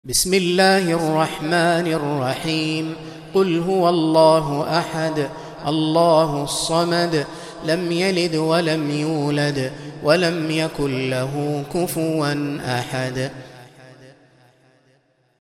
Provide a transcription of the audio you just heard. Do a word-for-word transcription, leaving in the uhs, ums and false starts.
بسم الله الرحمن الرحيم. قل هو الله أحد الله الصمد لم يلد ولم يولد ولم يكن له كفوا أحد.